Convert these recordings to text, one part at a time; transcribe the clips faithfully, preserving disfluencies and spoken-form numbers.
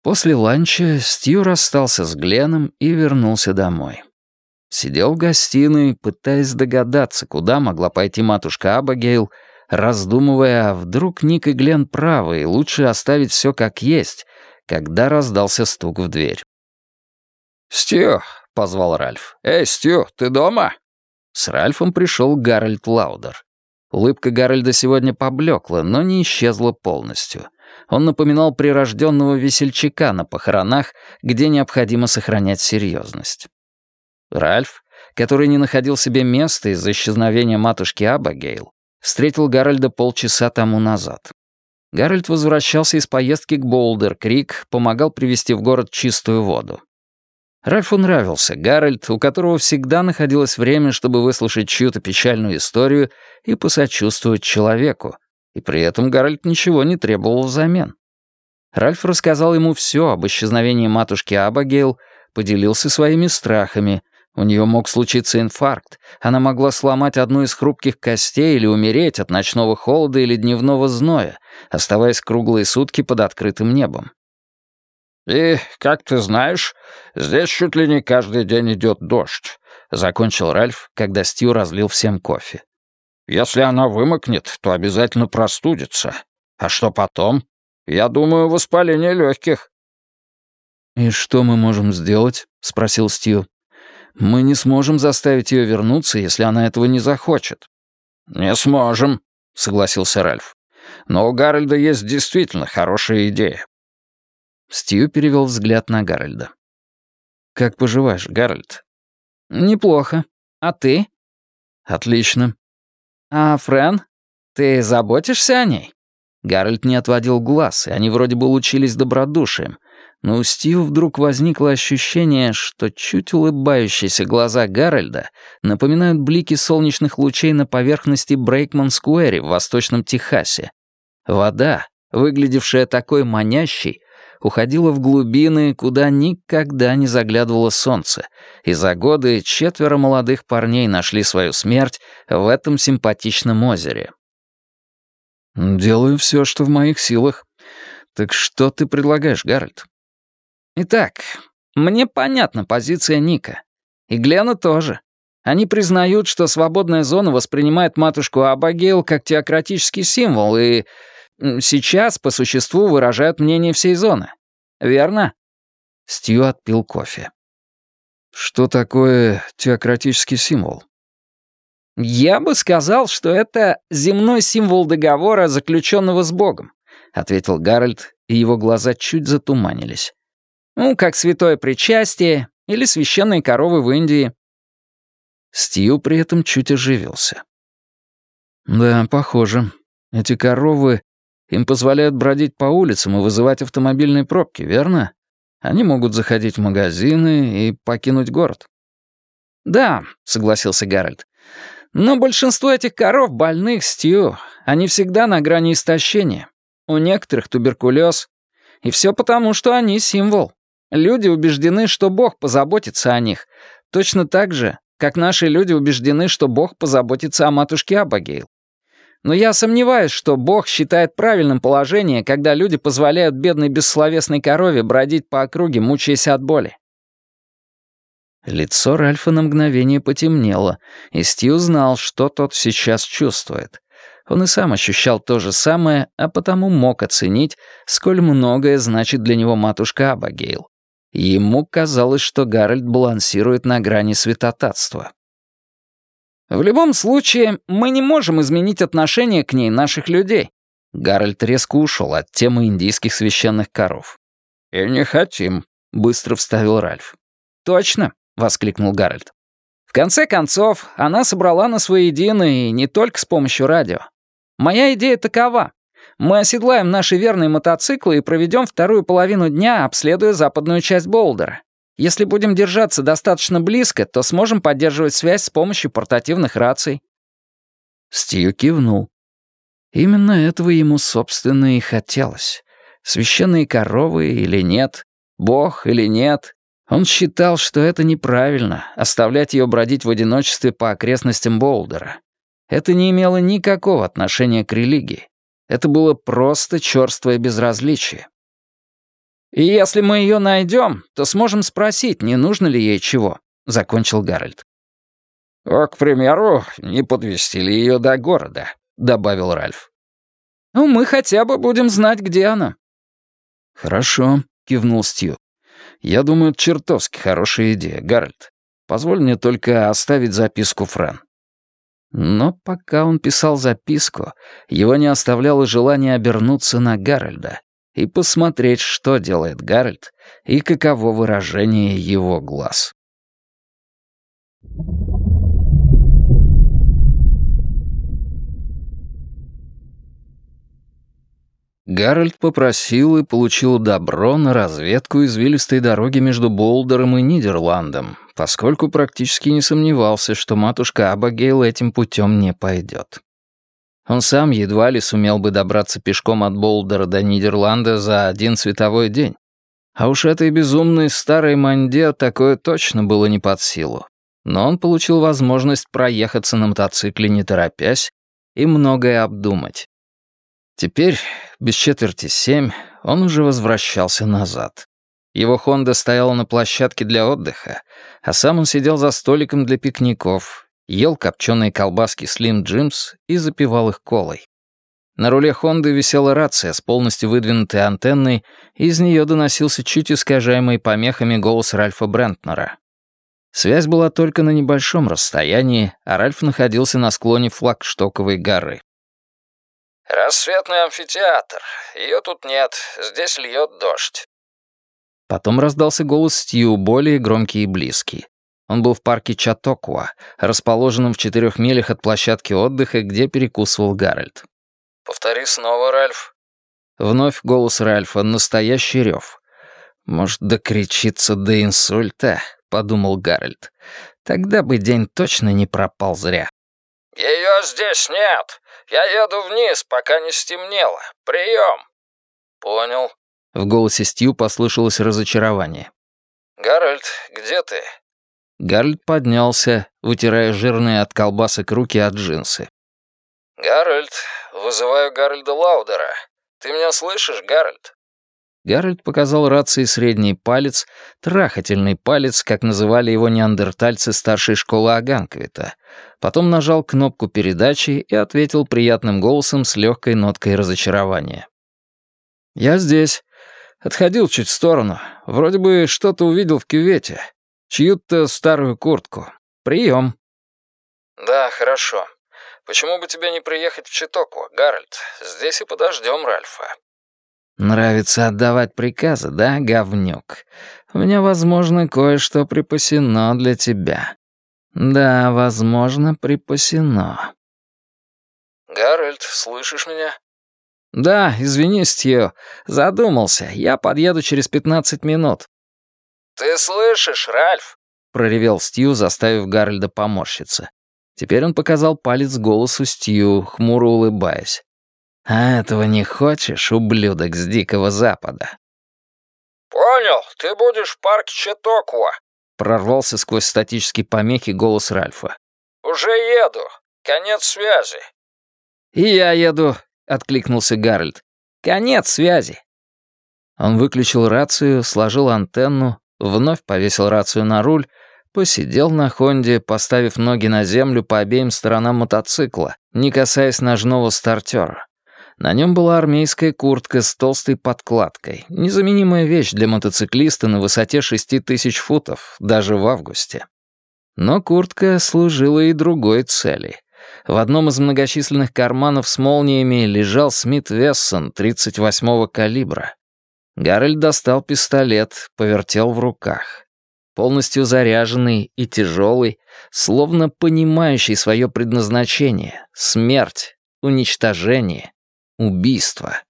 После ланча Стью расстался с Гленном и вернулся домой. Сидел в гостиной, пытаясь догадаться, куда могла пойти матушка Абигейл, раздумывая, а вдруг Ник и Гленн правы, и лучше оставить все как есть, когда раздался стук в дверь. «Стью!» — позвал Ральф. «Эй, Стью, ты дома?» С Ральфом пришел Гарольд Лаудер. Улыбка Гарольда сегодня поблекла, но не исчезла полностью. Он напоминал прирожденного весельчака на похоронах, где необходимо сохранять серьезность. Ральф, который не находил себе места из-за исчезновения матушки Абигейл, встретил Гарольда полчаса тому назад. Гарольд возвращался из поездки к Боулдер-Крик, помогал привезти в город чистую воду. Ральфу нравился Гарольд, у которого всегда находилось время, чтобы выслушать чью-то печальную историю и посочувствовать человеку, и при этом Гарольд ничего не требовал взамен. Ральф рассказал ему все об исчезновении матушки Абигейл, поделился своими страхами. У нее мог случиться инфаркт, она могла сломать одну из хрупких костей или умереть от ночного холода или дневного зноя, оставаясь круглые сутки под открытым небом. «И, как ты знаешь, здесь чуть ли не каждый день идет дождь», — закончил Ральф, когда Стью разлил всем кофе. «Если она вымокнет, то обязательно простудится. А что потом? Я думаю, воспаление легких». «И что мы можем сделать?» — спросил Стью. «Мы не сможем заставить ее вернуться, если она этого не захочет». «Не сможем», — согласился Ральф. «Но у Гарольда есть действительно хорошая идея». Стью перевел взгляд на Гарольда. «Как поживаешь, Гарольд?» «Неплохо. А ты?» «Отлично». «А Френ? Ты заботишься о ней?» Гарольд не отводил глаз, и они вроде бы лучились добродушием, но у Стью вдруг возникло ощущение, что чуть улыбающиеся глаза Гарольда напоминают блики солнечных лучей на поверхности Брейкман-скуэре в Восточном Техасе. Вода, выглядевшая такой манящей, уходила в глубины, куда никогда не заглядывало солнце, и за годы четверо молодых парней нашли свою смерть в этом симпатичном озере. «Делаю все, что в моих силах. Так что ты предлагаешь, Гарольд?» «Итак, мне понятна позиция Ника. И Глена тоже. Они признают, что свободная зона воспринимает матушку Абигейл как теократический символ и сейчас по существу выражают мнение всей зоны. Верно?» Стью отпил кофе. «Что такое теократический символ?» «Я бы сказал, что это земной символ договора, заключенного с Богом», — ответил Гарольд, и его глаза чуть затуманились. «Ну, как святое причастие или священные коровы в Индии». Стью при этом чуть оживился. «Да, похоже. Эти коровы, им позволяют бродить по улицам и вызывать автомобильные пробки, верно? Они могут заходить в магазины и покинуть город». «Да», — согласился Гарольд. «Но большинство этих коров больных, Стью. Они всегда на грани истощения. У некоторых туберкулез. И все потому, что они символ. Люди убеждены, что Бог позаботится о них. Точно так же, как наши люди убеждены, что Бог позаботится о матушке Абигейл. Но я сомневаюсь, что Бог считает правильным положение, когда люди позволяют бедной бессловесной корове бродить по округе, мучаясь от боли». Лицо Ральфа на мгновение потемнело, и Стью знал, что тот сейчас чувствует. Он и сам ощущал то же самое, а потому мог оценить, сколь многое значит для него матушка Абигейл. Ему казалось, что Гарольд балансирует на грани святотатства. «В любом случае, мы не можем изменить отношение к ней наших людей». Гарольд резко ушел от темы индийских священных коров. «И не хотим», — быстро вставил Ральф. «Точно», — воскликнул Гарольд. «В конце концов, она собрала нас воедино и не только с помощью радио. Моя идея такова. Мы оседлаем наши верные мотоциклы и проведем вторую половину дня, обследуя западную часть Боулдера. Если будем держаться достаточно близко, то сможем поддерживать связь с помощью портативных раций». Стью кивнул. Именно этого ему, собственно, и хотелось. Священные коровы или нет, Бог или нет. Он считал, что это неправильно — оставлять ее бродить в одиночестве по окрестностям Боулдера. Это не имело никакого отношения к религии. Это было просто чёрствое безразличие. «И если мы ее найдем, то сможем спросить, не нужно ли ей чего», — закончил Гарольд. «О, к примеру, не подвезти ли ее до города», — добавил Ральф. «Ну, мы хотя бы будем знать, где она». «Хорошо», — кивнул Стью. «Я думаю, это чертовски хорошая идея, Гарольд. Позволь мне только оставить записку Фрэн». Но пока он писал записку, его не оставляло желание обернуться на Гарольда и посмотреть, что делает Гарольд и каково выражение его глаз. Гарольд попросил и получил добро на разведку извилистой дороги между Болдером и Нидерландом, поскольку практически не сомневался, что матушка Абагейл этим путем не пойдет. Он сам едва ли сумел бы добраться пешком от Болдера до Нидерланда за один световой день. А уж этой безумной старой манде такое точно было не под силу. Но он получил возможность проехаться на мотоцикле не торопясь и многое обдумать. Теперь, без четверти семь, он уже возвращался назад. Его «Хонда» стояла на площадке для отдыха, а сам он сидел за столиком для пикников, ел копченые колбаски Slim Jims и запивал их колой. На руле «Хонды» висела рация с полностью выдвинутой антенной, и из нее доносился чуть искажаемый помехами голос Ральфа Брентнера. Связь была только на небольшом расстоянии, а Ральф находился на склоне Флагштоковой горы. «Рассветный амфитеатр. Ее тут нет. Здесь льет дождь». Потом раздался голос Стью, более громкий и близкий. Он был в парке Чатокуа, расположенном в четырех милях от площадки отдыха, где перекусывал Гарольд. «Повтори снова, Ральф». Вновь голос Ральфа, настоящий рев. «Может, докричиться до инсульта?» — подумал Гарольд. «Тогда бы день точно не пропал зря». «Ее здесь нет. Я еду вниз, пока не стемнело. Прием». «Понял». В голосе Стью послышалось разочарование. «Гарольд, где ты?» Гарольд поднялся, вытирая жирные от колбасок руки от джинсы. «Гарольд, вызываю Гарольда Лаудера. Ты меня слышишь, Гарольд?» Гарольд показал рации средний палец, трахательный палец, как называли его неандертальцы старшей школы Аганквита. Потом нажал кнопку передачи и ответил приятным голосом с легкой ноткой разочарования. «Я здесь. Отходил чуть в сторону. Вроде бы что-то увидел в кювете. Чью-то старую куртку. Прием». «Да, хорошо. Почему бы тебе не приехать в Читоку, Гарольд? Здесь и подождем Ральфа». «Нравится отдавать приказы, да, говнюк? У меня, возможно, кое-что припасено для тебя. Да, возможно, припасено». «Гарольд, слышишь меня?» «Да, извини, Стью. Задумался. Я подъеду через пятнадцать минут». «Ты слышишь, Ральф?» — проревел Стью, заставив Гарольда поморщиться. Теперь он показал палец голосу Стью, хмуро улыбаясь. «А этого не хочешь, ублюдок с Дикого Запада?» «Понял, ты будешь в парке Читокуа», — прорвался сквозь статические помехи голос Ральфа. «Уже еду. Конец связи». «И я еду», — откликнулся Гарольд. «Конец связи». Он выключил рацию, сложил антенну, вновь повесил рацию на руль, посидел на «Хонде», поставив ноги на землю по обеим сторонам мотоцикла, не касаясь ножного стартера. На нем была армейская куртка с толстой подкладкой, незаменимая вещь для мотоциклиста на высоте шести тысяч футов, даже в августе. Но куртка служила и другой цели. В одном из многочисленных карманов с молниями лежал Смит Вессон тридцать восьмого калибра. Гарольд достал пистолет, повертел в руках. Полностью заряженный и тяжелый, словно понимающий свое предназначение — смерть, уничтожение, убийство.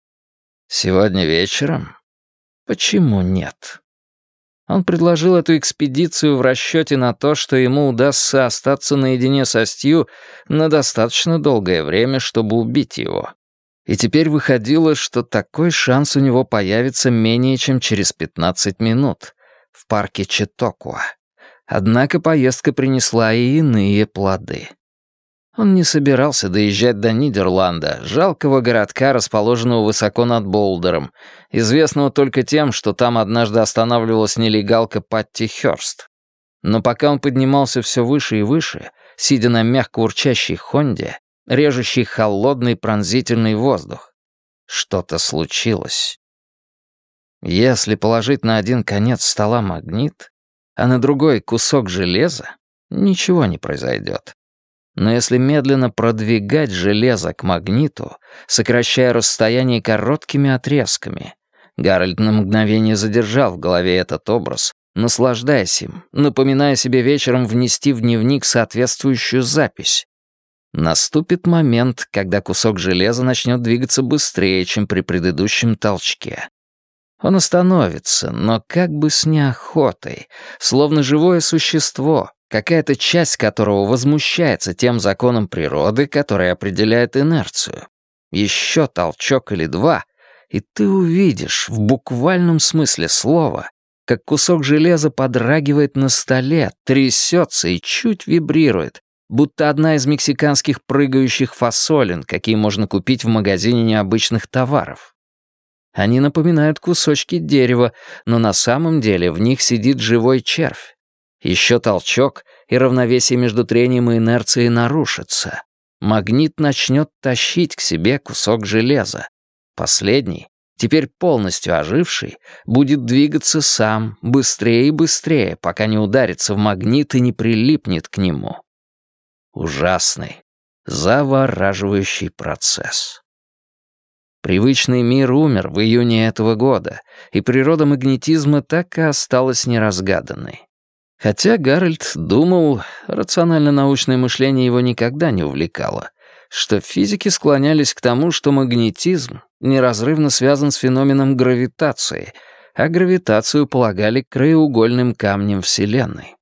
Сегодня вечером? Почему нет? Он предложил эту экспедицию в расчете на то, что ему удастся остаться наедине со Стью на достаточно долгое время, чтобы убить его. И теперь выходило, что такой шанс у него появится менее чем через пятнадцать минут в парке Читокуа. Однако поездка принесла и иные плоды. Он не собирался доезжать до Нидерланда, жалкого городка, расположенного высоко над Болдером, известного только тем, что там однажды останавливалась нелегалка Патти Хёрст. Но пока он поднимался все выше и выше, сидя на мягко урчащей Хонде, режущей холодный пронзительный воздух, что-то случилось. Если положить на один конец стола магнит, а на другой кусок железа, ничего не произойдет. Но если медленно продвигать железо к магниту, сокращая расстояние короткими отрезками, Гарольд на мгновение задержал в голове этот образ, наслаждаясь им, напоминая себе вечером внести в дневник соответствующую запись. Наступит момент, когда кусок железа начнет двигаться быстрее, чем при предыдущем толчке. Он остановится, но как бы с неохотой, словно живое существо, какая-то часть которого возмущается тем законом природы, который определяет инерцию. Еще толчок или два, и ты увидишь, в буквальном смысле слова, как кусок железа подрагивает на столе, трясется и чуть вибрирует, будто одна из мексиканских прыгающих фасолин, какие можно купить в магазине необычных товаров. Они напоминают кусочки дерева, но на самом деле в них сидит живой червь. Еще толчок, и равновесие между трением и инерцией нарушится. Магнит начнет тащить к себе кусок железа. Последний, теперь полностью оживший, будет двигаться сам, быстрее и быстрее, пока не ударится в магнит и не прилипнет к нему. Ужасный, завораживающий процесс. Привычный мир умер в июне этого года, и природа магнетизма так и осталась неразгаданной. Хотя Гарольд думал, рационально-научное мышление его никогда не увлекало, что физики склонялись к тому, что магнетизм неразрывно связан с феноменом гравитации, а гравитацию полагали краеугольным камнем Вселенной.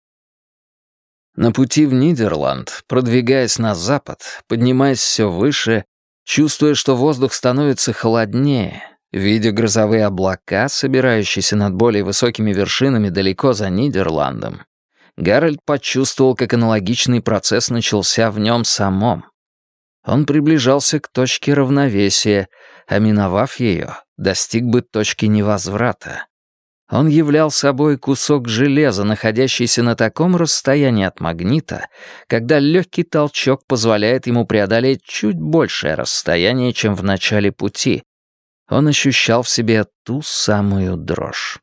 На пути в Нидерланд, продвигаясь на запад, поднимаясь все выше, чувствуя, что воздух становится холоднее, видя грозовые облака, собирающиеся над более высокими вершинами далеко за Нидерландом, Гарольд почувствовал, как аналогичный процесс начался в нем самом. Он приближался к точке равновесия, а миновав ее, достиг бы точки невозврата. Он являл собой кусок железа, находящийся на таком расстоянии от магнита, когда легкий толчок позволяет ему преодолеть чуть большее расстояние, чем в начале пути. Он ощущал в себе ту самую дрожь.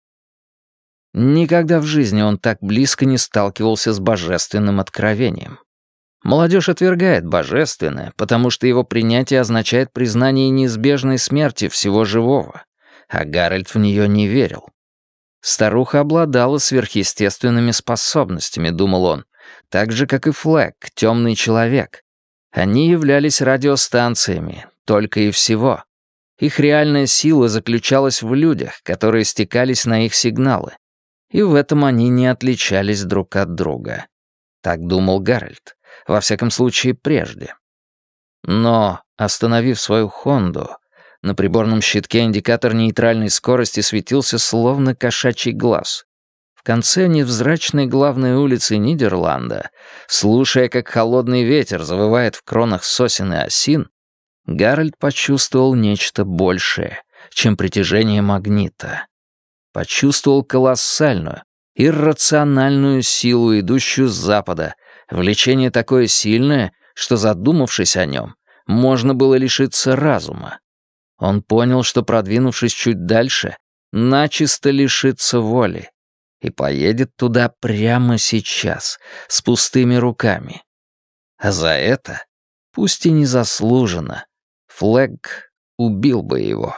Никогда в жизни он так близко не сталкивался с божественным откровением. Молодежь отвергает божественное, потому что его принятие означает признание неизбежной смерти всего живого, а Гарольд в нее не верил. Старуха обладала сверхъестественными способностями, думал он, так же, как и Флэг, темный человек. Они являлись радиостанциями, только и всего. Их реальная сила заключалась в людях, которые стекались на их сигналы. И в этом они не отличались друг от друга. Так думал Гарольд, во всяком случае прежде. Но, остановив свою Хонду, на приборном щитке индикатор нейтральной скорости светился словно кошачий глаз. В конце невзрачной главной улицы Нидерланда, слушая, как холодный ветер завывает в кронах сосен и осин, Гарольд почувствовал нечто большее, чем притяжение магнита. Почувствовал колоссальную, иррациональную силу, идущую с запада, влечение такое сильное, что, задумавшись о нем, можно было лишиться разума. Он понял, что, продвинувшись чуть дальше, начисто лишится воли и поедет туда прямо сейчас, с пустыми руками. А за это, пусть и незаслуженно, Флэг убил бы его.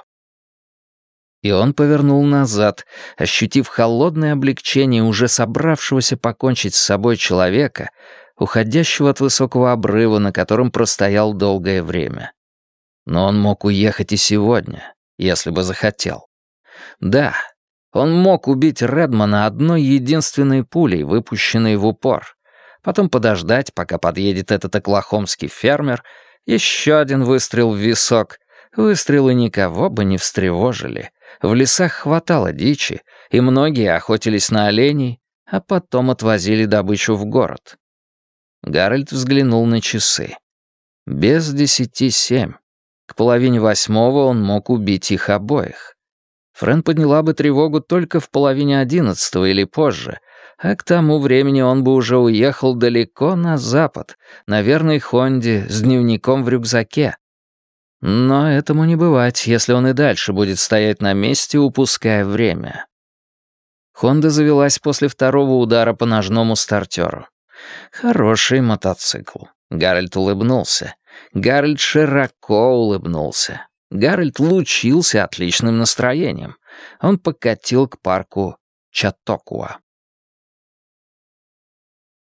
И он повернул назад, ощутив холодное облегчение уже собравшегося покончить с собой человека, уходящего от высокого обрыва, на котором простоял долгое время. Но он мог уехать и сегодня, если бы захотел. Да, он мог убить Редмана одной единственной пулей, выпущенной в упор, потом подождать, пока подъедет этот оклахомский фермер, еще один выстрел в висок. Выстрелы никого бы не встревожили. В лесах хватало дичи, и многие охотились на оленей, а потом отвозили добычу в город. Гарольд взглянул на часы. Без десяти семь. К половине восьмого он мог убить их обоих. Френ подняла бы тревогу только в половине одиннадцатого или позже, а к тому времени он бы уже уехал далеко на запад, на верной Хонде с дневником в рюкзаке. Но этому не бывать, если он и дальше будет стоять на месте, упуская время. Хонда завелась после второго удара по ножному стартеру. Хороший мотоцикл. Гарольд улыбнулся. Гарольд широко улыбнулся. Гарольд лучился отличным настроением. Он покатил к парку Чатокуа.